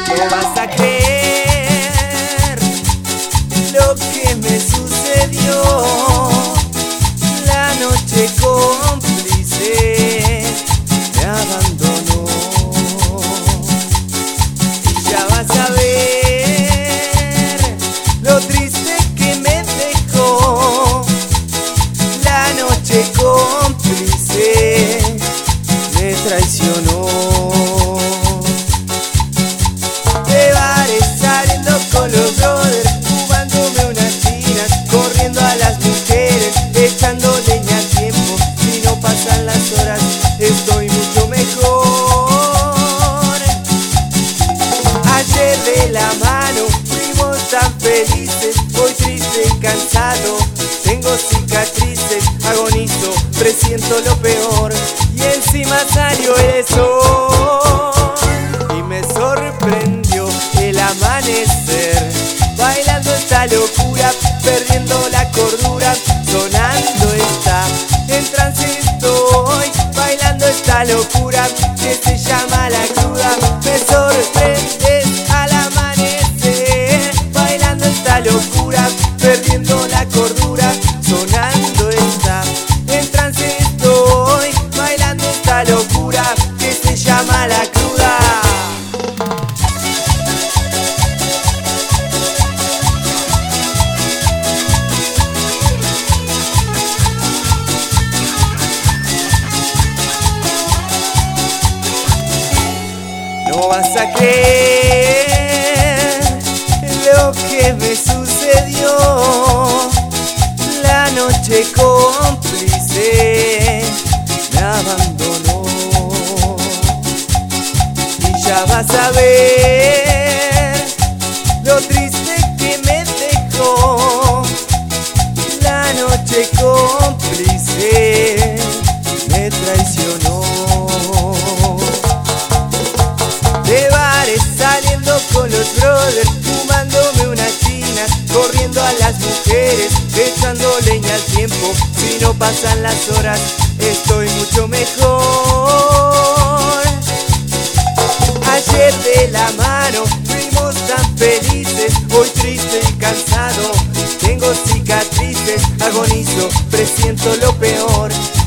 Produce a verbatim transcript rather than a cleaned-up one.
No vas a creer lo que me sucedió. La noche cómplice me abandonó. Y ya vas a ver lo triste que me dejó. La noche cómplice me traicionó. De bares saliendo con los brothers, fumándome unas chinas, corriendo a las mujeres, echando leña al tiempo. Si no pasan las horas, estoy mucho mejor. Ayer de la mano fuimos tan felices, hoy triste y cansado. Tengo cicatrices, agonizo, presiento lo peor. Y encima salió el sol y me sorprendió el amanecer. Bailando esta locura, perdiendo la cordura, sonando esta, en trance estoy. Bailando esta locura que se llama la cruda. Me sorprendes al amanecer. Bailando esta locura, perdiendo la cordura, sonando esta, en trance estoy. Bailando esta locura que se llama la cruda. No vas a creer lo que me sucedió. La noche cómplice me abandonó. Y ya vas a ver lo triste que me dejó. La noche cómplice me traicionó. De bares saliendo con los brothers, fumándome unas chinas, corriendo a las mujeres, echando leña al tiempo. Si no pasan las horas, estoy mucho mejor. Ayer de la mano fuimos tan felices, hoy triste y cansado. Tengo cicatrices, agonizo, presiento lo peor.